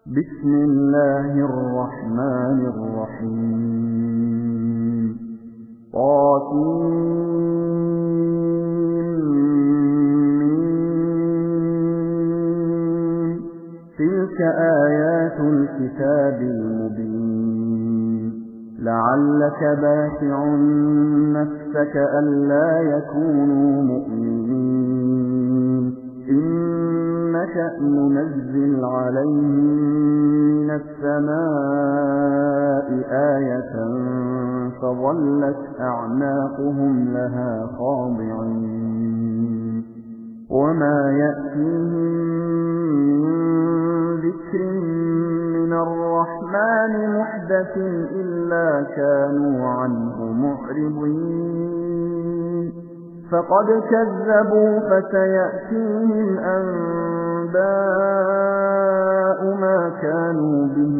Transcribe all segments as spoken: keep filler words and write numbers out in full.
بسم الله الرحمن الرحيم طاسمين تلك آيات الكتاب المبين لعلك باخع نفسك ألا يكونوا مؤمنين إن نشأ ننزل عليهم من السماء آية فظلت أعناقهم لها خاضعين وما يأتيهم من ذكر من الرحمن محدث إلا كانوا عنه معرضين فقد كذبوا فسيأتيهم أنباء ما كانوا به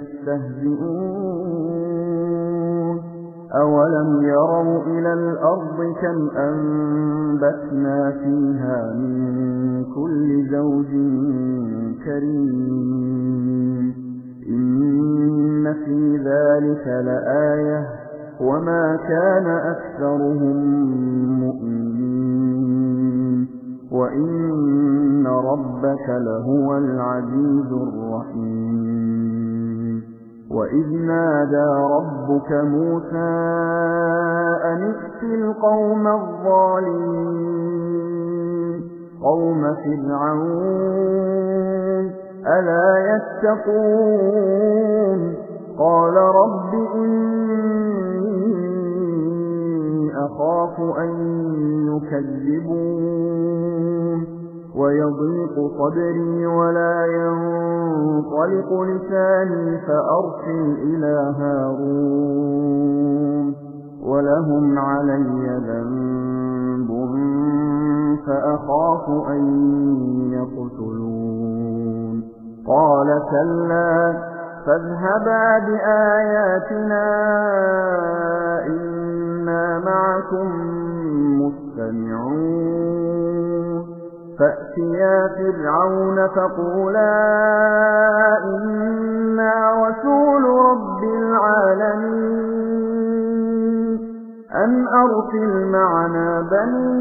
يستهزئون أولم يروا إلى الأرض كم أنبتنا فيها من كل زوج كريم إن في ذلك لآية وما كان أكثرهم مؤمنين وإن ربك لهو العزيز الرحيم وإذ نادى ربك موسى أن ائت القوم الظالمين قوم فرعون ألا يتقون قال رب إني أخاف أن يكذبون ويضيق صدري ولا ينطلق لساني فأرسل إلى هارون ولهم علي ذنب فأخاف أن يقتلون قال كلا فاذهبا بآياتنا إنا معكم مستمعون فأتيا فرعون فقولا إنا رسول رب العالمين أن أرسل معنا بني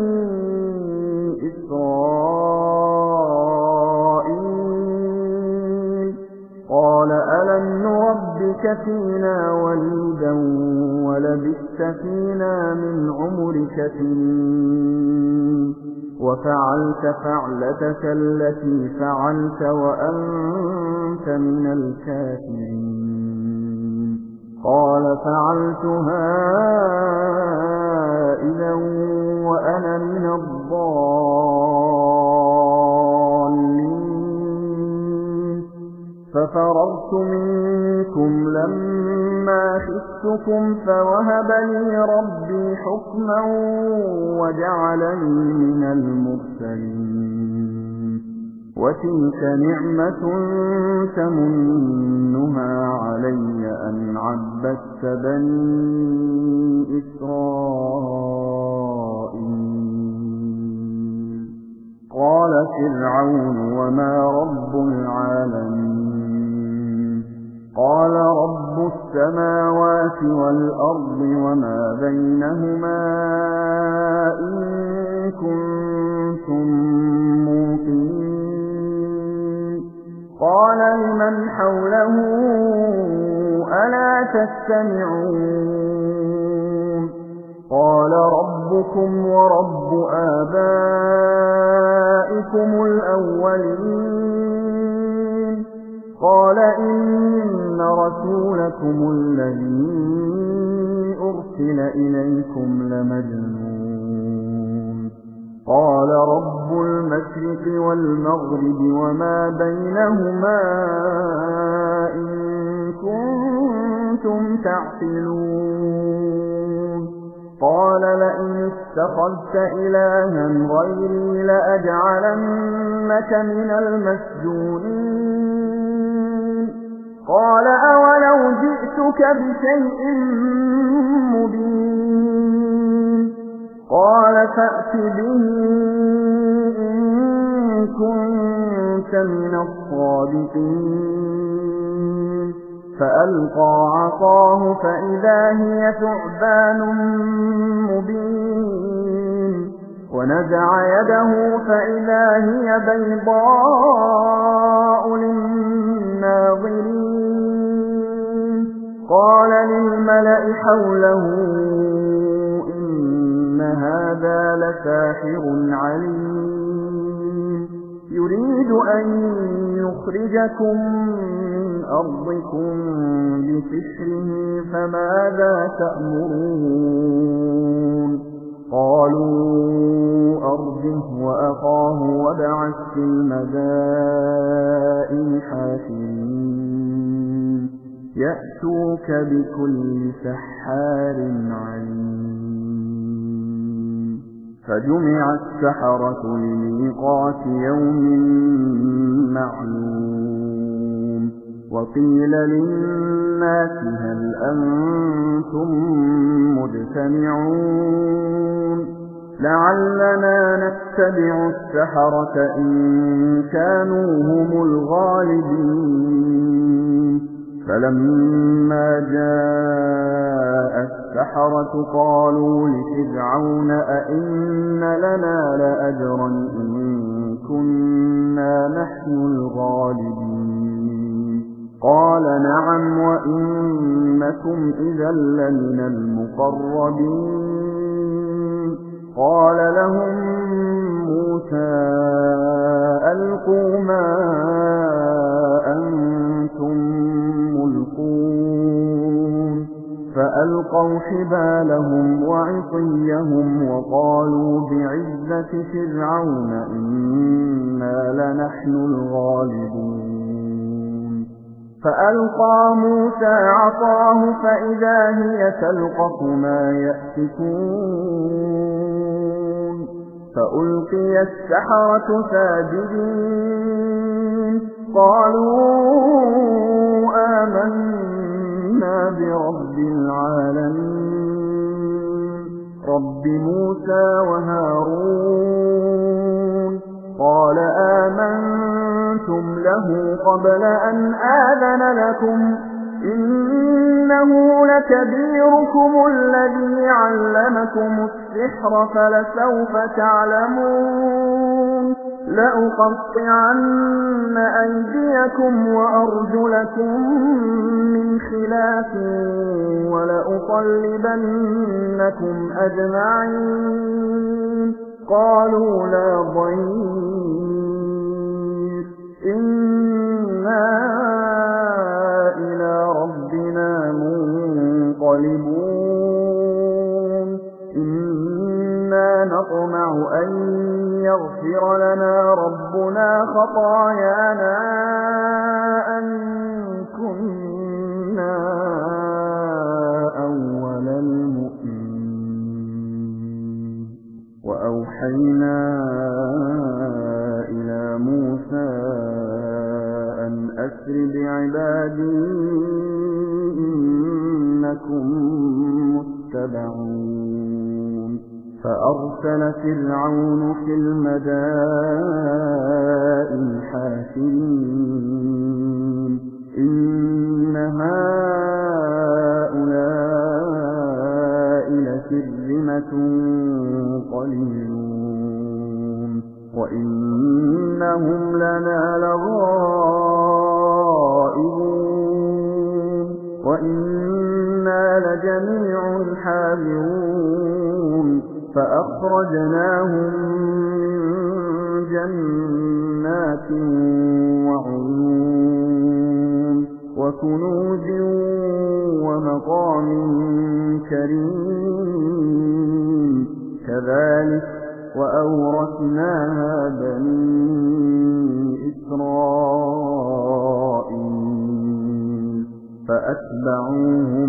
إسرائيل قال ألم نربك فينا وليدا ولبثت فينا من عمرك سنين وفعلت فعلتك التي فعلت وأنت من الكافرين قال فعلتها إذا وأنا من الضالين ففررت منكم لما خفتكم فوهب لي ربي حكما وجعلني من المرسلين وتلك نعمة تمنها علي أن عبدت بني إسرائيل قال فرعون وما رب العالمين قال رب السماوات والأرض وما بينهما إن كنتم موقنين قال لمن حوله ألا تستمعون قال ربكم ورب آبائكم الأولين قال إن رسولكم الذي أرسل إليكم لمجنون قال رب المشرق والمغرب وما بينهما إن كنتم تعقلون قال لئن اتخذت إلها غيري لأجعلنك من المسجونين قال أولو جئتك بشيء مبين قال فأت به إن كنت من الصادقين فألقى عصاه فإذا هي ثعبان مبين ونزع يده فإذا هي بيضاء للناظرين قال للملأ حوله إن هذا لساحر عليم يريد أن يخرجكم من أرضكم بسحره فماذا تأمرون قالوا أرجه وأخاه وابعث في المدائن حاشرين يأتوك بكل سحار عليم فجمع السحرة لميقات يوم معلوم وقيل للناس هل أنتم مجتمعون لعلنا نتبع السحرة إن كانوا هم الغالبين فلما جاء السحرة قالوا لفرعون أئن لنا لأجرا إن كنا نحن الغالبين قال نعم وإنكم إذا لمن المقربين قال لهم موسى ألقوا ما أنتم ملقون فألقوا حبالهم وعصيهم وقالوا بعزة فرعون إنا لنحن الغالبون فألقى موسى عصاه فإذا هي تلقف ما يأفكون فألقي السحرة ساجدين قالوا آمنا برب العالمين رب موسى وهارون قال آمنتم له قبل أن آذن لكم إنه لكبيركم الذي علمكم السحر فلسوف تعلمون لأقطعن أيديكم وأرجلكم من خلاف ولأصلبنكم أجمعين قالوا لا ضير إنا إلى ربنا منقلبون إنا نطمع أن يغفر لنا ربنا خطايانا أن كنا أول المؤمنين وأوحينا إلى موسى أن أسر بعبادي إنكم متبعون فأرسل فرعون في المدائن حاشرين إن هؤلاء لشرذمة قليلون وإنهم لنا لغائبون وإنا لجميع حاذرون فأخرجناهم من جنات وعيون وكنوز ومقام كريم كذلك وأورثناها بني إسرائيل فأتبعوهم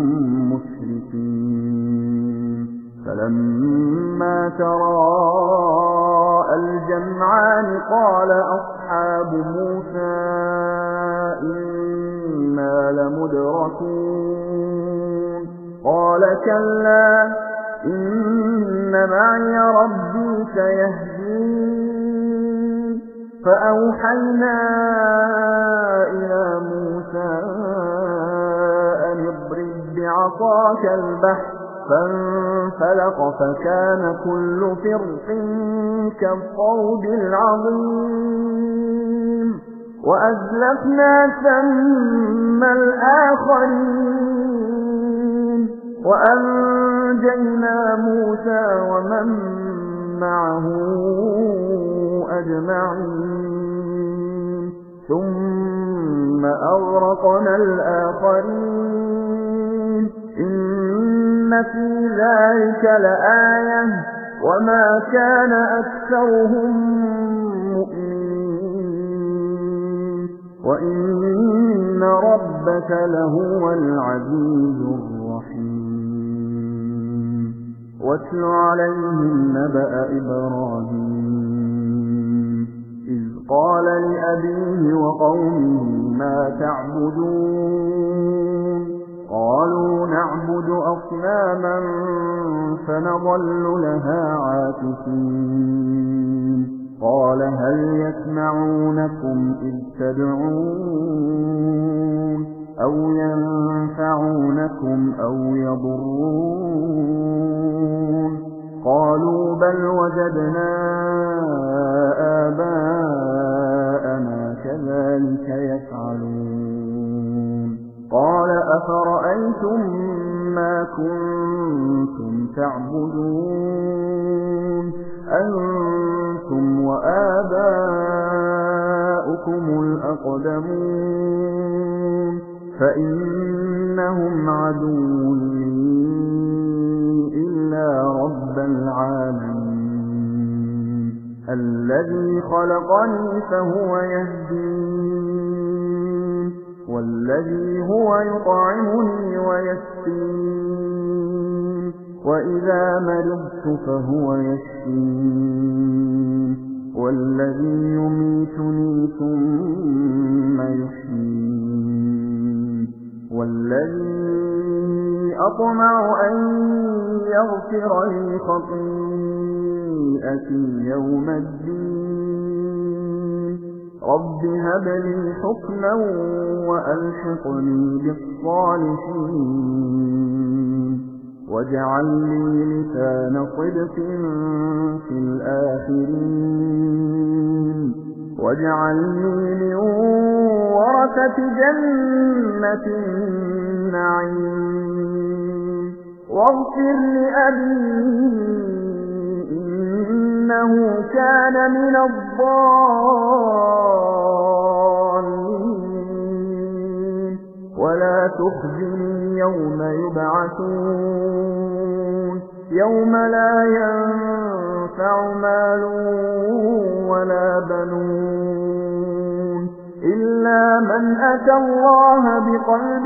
مشركين فلما تراءى الجمعان قال أصحاب موسى إنا لمدركون قال كلا إن معي ربي سيهدين فأوحينا إلى موسى أن اضرب بعصاك البحر فانفلق فكان كل فرق كالطود العظيم وأزلفنا ثم الآخرين وأنجينا موسى ومن معه أجمعين ثم أغرقنا الآخرين إن في ذلك لآية وما كان أكثرهم مؤمنين وإن ربك لهو العزيز الرحيم واتل عليهم نبأ إبراهيم إذ قال لأبيه وقومه ما تعبدون قالوا نعبد أصناما فنظل لها عاكفين قال هل يسمعونكم إذ تدعون أو ينفعونكم أو يضرون قالوا بل وجدنا آباءنا كذلك يفعلون قال أفرأيتم ما كنتم تعبدون أنتم وآباؤكم الأقدمون فإنهم عدو لي إلا رب العالمين الذي خلقني فهو يهدين والذي هو يطعمني ويسقين وإذا مرضت فهو يشفين والذي يميتني ثم يحيين والذي أطمع أن يغفر لي خطيئتي يوم الدين رب هب لي حكما وألحقني بالصالحين واجعل لي لسان صدق في الآخرين واجعلني من ورثة جنة النعيم واغفر لأبي إنه كان من الضالين ولا تخزني يوم يبعثون يوم لا ينفع مال ولا بنون إلا من أتى الله بقلب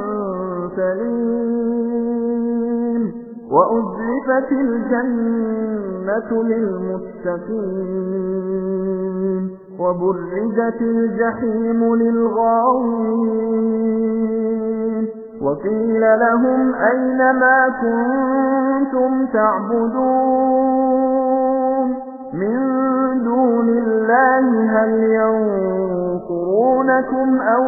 سليم وأزلفت الجنة للمتقين وبرزت الجحيم للغاوين وقيل لهم أين ما كنتم تعبدون من دون الله هل ينصرونكم أو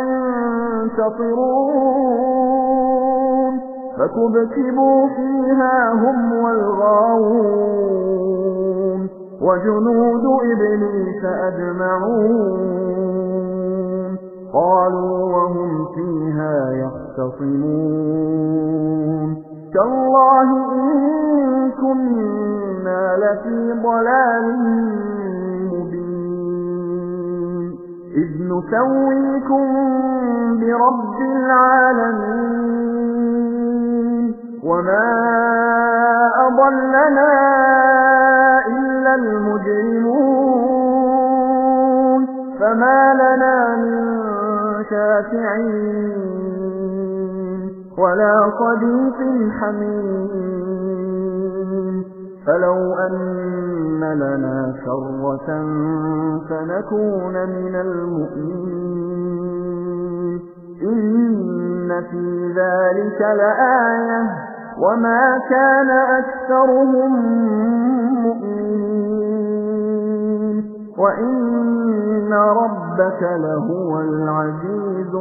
ينتصرون فكبكبوا فيها هم والغاوون وجنود إبليس أجمعون قالوا وهم فيها يختصمون تالله إن كنا لفي ضلال مبين إذ نسويكم برب العالمين وما أضلنا إلا المجرمون فما لنا من شافعين ولا صديق حميم فلو أن لنا كرة فنكون من المؤمنين إن في ذلك لآية وما كان أكثرهم مؤمنين وإن ربك لهو العزيز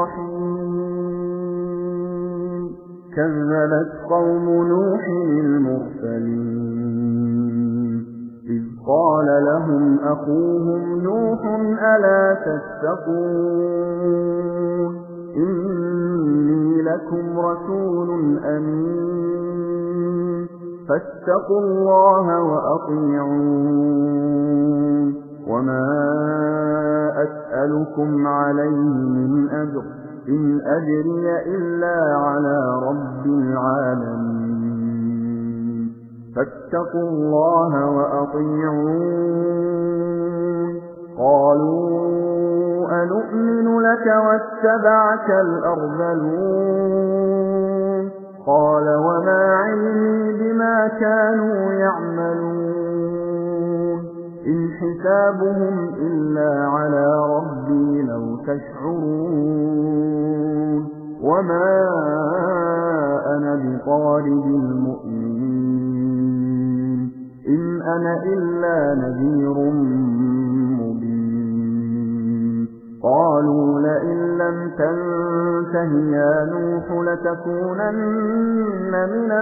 الرحيم كذبت قوم نوح المرسلين إذ قال لهم أخوهم نوح ألا تتقون إني لكم رسول أمين فاتقوا الله وأطيعون وما أسألكم عليه من أجر إن أجري إلا على رب العالمين فاتقوا الله وأطيعون قالوا أنؤمن لك واتبعك الأرذلون قال وما علمي بما كانوا يعملون إن حسابهم إلا على ربي لو تشعرون وما أنا بطارد المؤمنين إن أنا إلا نذير مبين قالوا لئن لم تنته يا نوح لتكونن من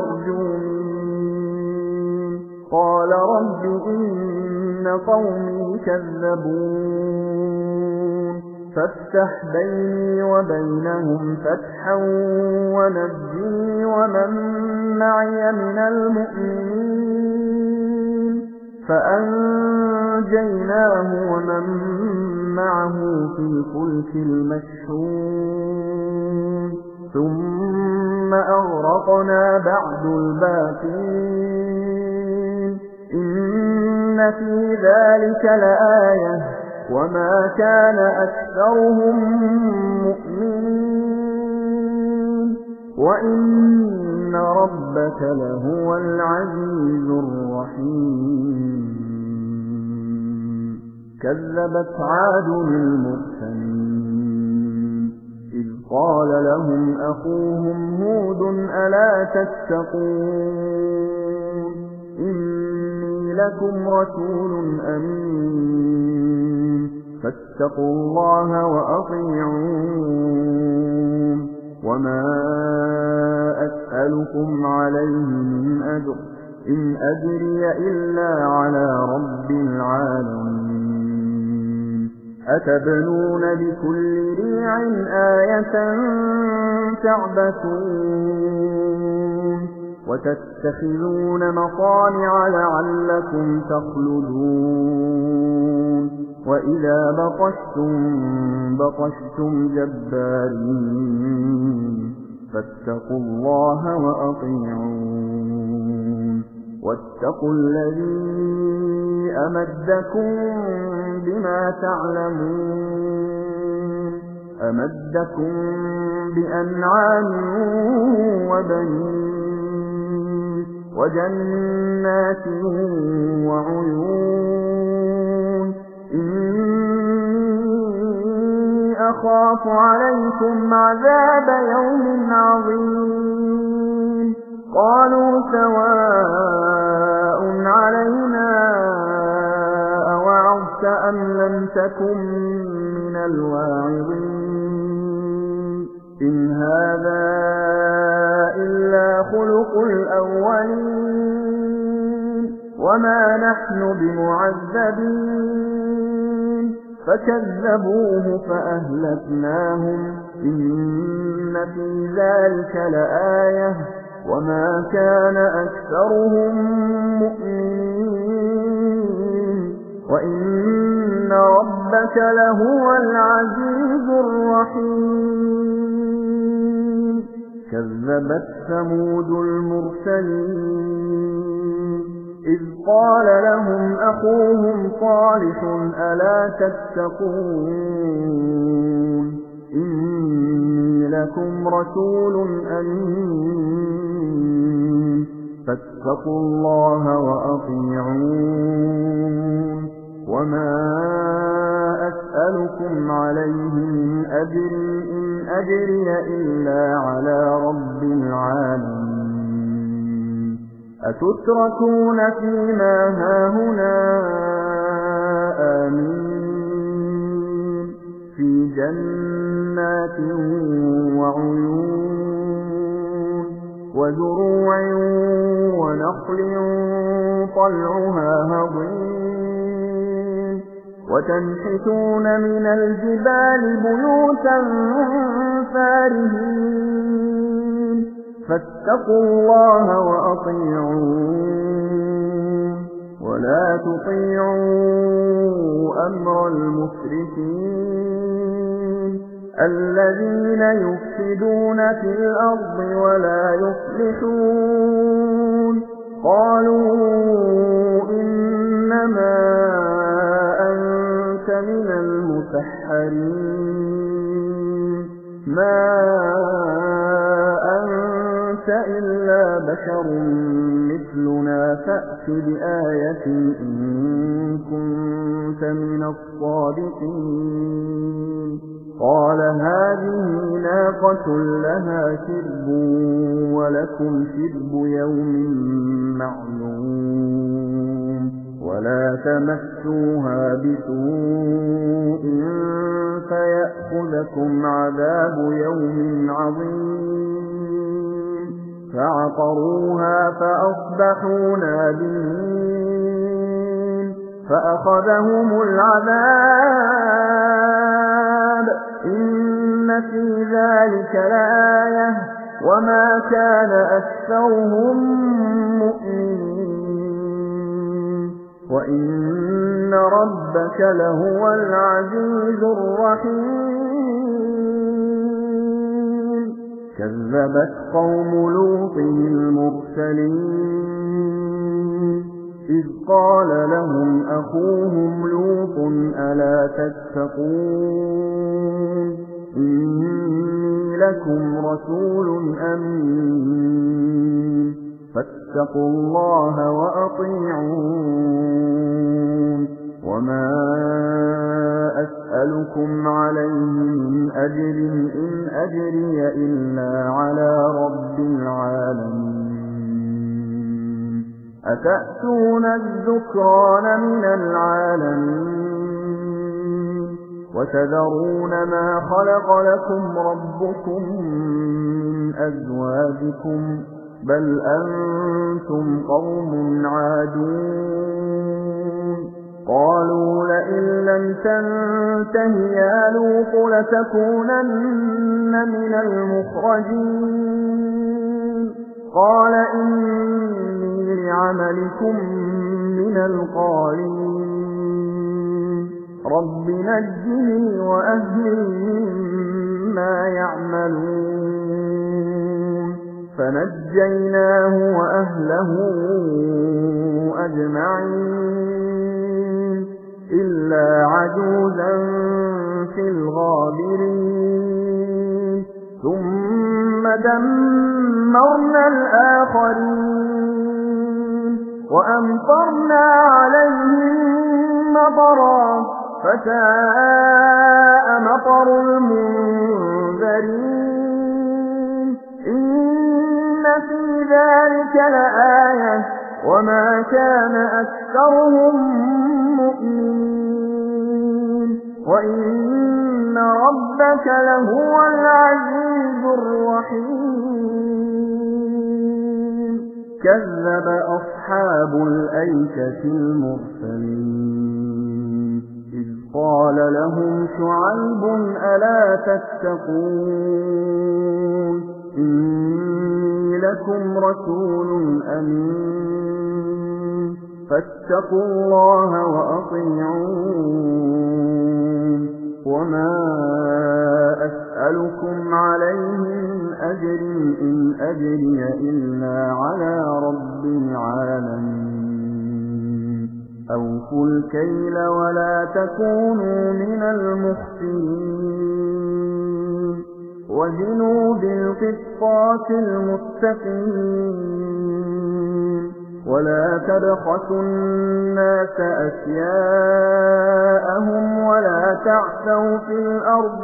المرجومين قال رب إن قومي كذبون فافتح بيني وبينهم فتحا ونجني ومن معي من المؤمنين فأنجيناه ومن معه في الفلك المشحون ثم أغرقنا بعد الباقين إن في ذلك لآية وما كان أكثرهم مؤمنين وإن ربك لهو العزيز الرحيم كذبت عاد المرسلين إذ قال لهم أخوهم هود ألا تتقون إني لكم رسول أمين فاتقوا الله وأطيعون وما أسألكم عليه من أجر إن أجري إلا على رب العالمين أتبنون بكل ريع آية تعبثون وتتخذون مصانع لعلكم تخلدون وإذا بطشتم بطشتم جبارين فاتقوا الله وأطيعون واتقوا الذي أمدكم بما تعلمون أمدكم بأنعام وبنين وجنات وعيون إني أخاف عليكم عذاب يوم عظيم قالوا سواء علينا أوعظت أم لم تكن من الواعظين إن هذا إلا خلق الأولين وما نحن بمعذبين فكذبوه فأهلكناهم إن في ذلك لآية وما كان أكثرهم مؤمنين وإن ربك لهو العزيز الرحيم كذبت ثمود المرسلين إذ قال لهم أخوهم صالح ألا تتقون إني لكم رسول أمين فاتقوا الله وأطيعون وما أسألكم عليه من أجر إن أجري إلا على رب العالمين أتتركون فيما هاهنا آمين في جنات وعيون وزروع ونخل طلعها هضيم وتنحتون من الجبال بيوتا فارهين فاتقوا الله وأطيعون ولا تطيعوا أمر المسرفين الذين يفسدون في الأرض ولا يصلحون قالوا إنما أنت من المسحرين ما أنت إلا بشر مثلنا فأت بآية إن كنت من الصادقين قال هذه ناقة لها شرب ولكم شرب يوم معلوم ولا تمسوها بسوء فيأخذكم عذاب يوم عظيم فعقروها فأصبحوا نادمين فأخذهم العذاب إن في ذلك لآية وما كان أكثرهم مؤمنين وإن ربك لهو العزيز الرحيم كذبت قوم لوط المرسلين إذ قال لهم أخوهم لوط ألا تتقون إني لكم رسول أمين فاتقوا الله وأطيعون وما أسألكم عليه من أجر إن أجري إلا على رب العالمين أتأتون الذكران من العالمين وتذرون ما خلق لكم ربكم من أزواجكم بل أنتم قوم عادون قالوا لئن لم تنته يا لوط لتكونن من المخرجين قال إني لعملكم من القالين رب نجني وأهلي مما يعملون فنجيناه وأهله أجمعين إلا عجوزا في الغابرين ثم دمرنا الآخرين وأمطرنا عليهم مطرا فساء مطر المنذرين إن في ذلك لآية وما كان أكثرهم مؤمنين وإن ربك لهو العزيز الرحيم كذب أصحاب الأيكة المرسلين إذ قال لهم شعيب ألا تتقون إني لكم رسول أمين فاتقوا الله وأطيعون وما أسألكم عليه من أجر إن أجري إلا على رب العالمين أوفوا الكيل ولا تكونوا من المخسرين وزنوا بالقسطاس المستقيم ولا تبخسوا الناس أشياءهم ولا تعثوا في الأرض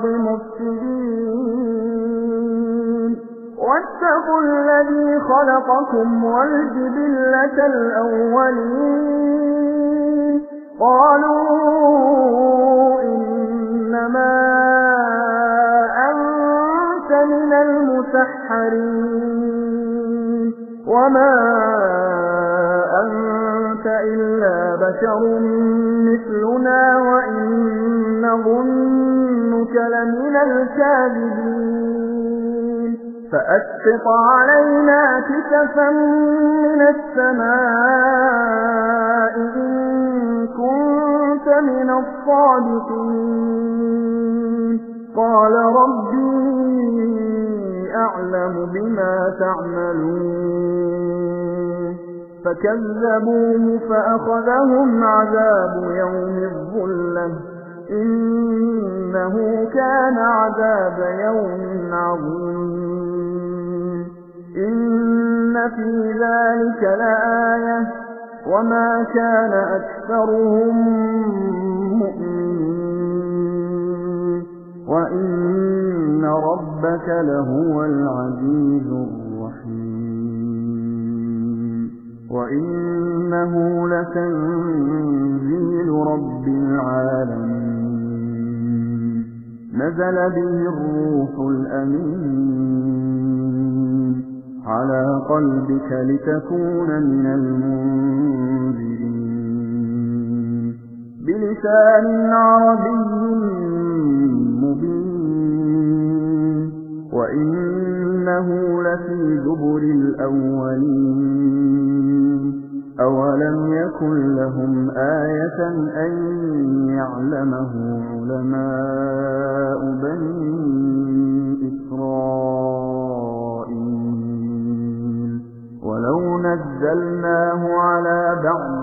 مفسدين واتقوا الذي خلقكم والجبلة الأولين قالوا إنما أنت من المسحرين وما أنت إلا بشر مثلنا وإن نظنك لمن الكاذبين فأسقط علينا كسفا من السماء إن كنت من الصادقين قال ربي أعلم بما تعملون فكذبوه فأخذهم عذاب يوم الظلة إنه كان عذاب يوم عظيم إن في ذلك لآية وما كان أكثرهم مؤمنين وإن ربك لهو العزيز الرحيم وإنه لتنزيل رب العالمين نزل به الروح الأمين على قلبك لتكون من المنذرين بلسان عربي مبين وإنه لفي زبر الأولين أولم يكن لهم آية أن يعلمه علماء بني إسرائيل ولو نزلناه على بعض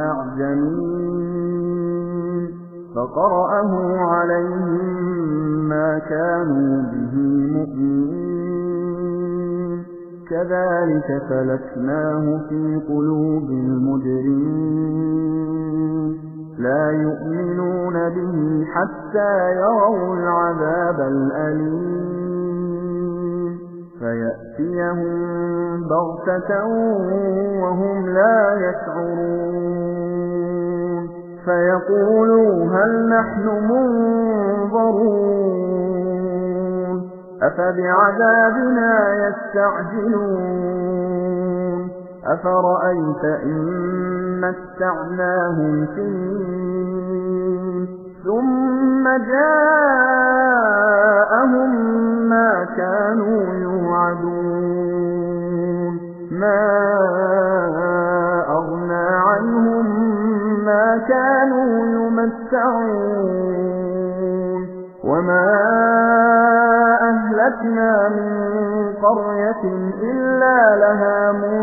الأعجمين فقرأه عليهم ما كانوا به مؤمنين كذلك سلكناه في قلوب المجرمين لا يؤمنون به حتى يروا العذاب الأليم فيأتيهم بغتة وهم لا يشعرون فيقولوا هل نحن منظرون أفبعذابنا يستعجلون أفرأيت إن متعناهم سنين ثم جاءهم ما كانوا يوعدون ما أغنى عنهم ما كانوا يمتعون وما أهلكنا من قرية إلا لها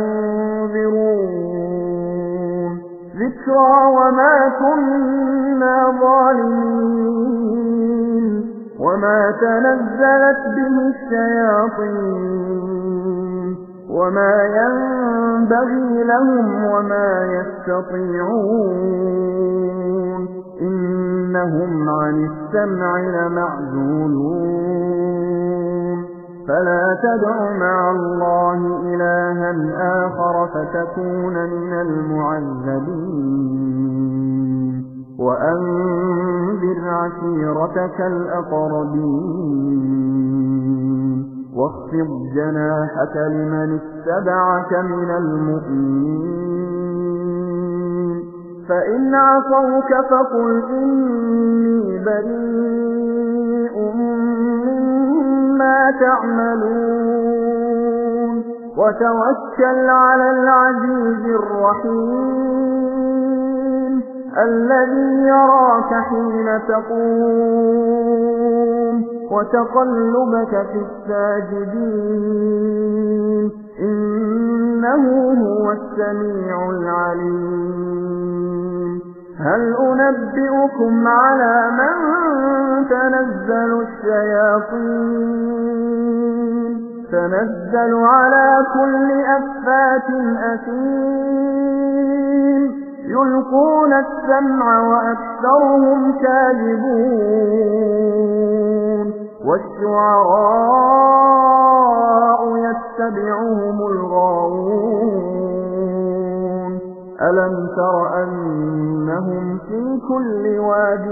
منذرون ذكرى وما كنا ظالمين وما تنزلت به الشياطين وما ينبغي لهم وما يستطيعون إنهم عن السمع لمعزولون فلا تدع مع الله إلها آخر فتكون من المعذبين وأنذر عشيرتك الأقربين واخفض جناحك لمن اتبعك من المؤمنين فإن عصوك فقل إني بريء مما تعملون وتوكل على العزيز الرحيم الذي يراك حين تقوم وتقلبك في الساجدين إنه هو السميع العليم هل أنبئكم على من تنزل الشياطين تنزل على كل أفاك أثيم يلقون السمع وأكثرهم كاذبون والشعراء يتبعهم الغاوون ألم تر أنهم في كل واد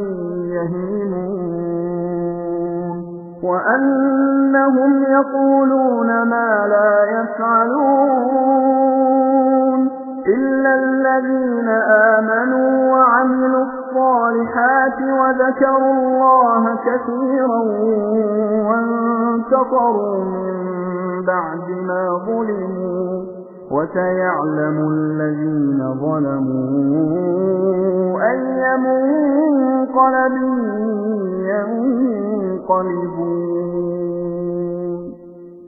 يهيمون وأنهم يقولون ما لا يفعلون إلا الذين آمنوا وعملوا الصالحات وذكروا الله كثيرا وانتصروا من بعد ما ظلموا وسيعلم الذين ظلموا أي منقلب ينقلبون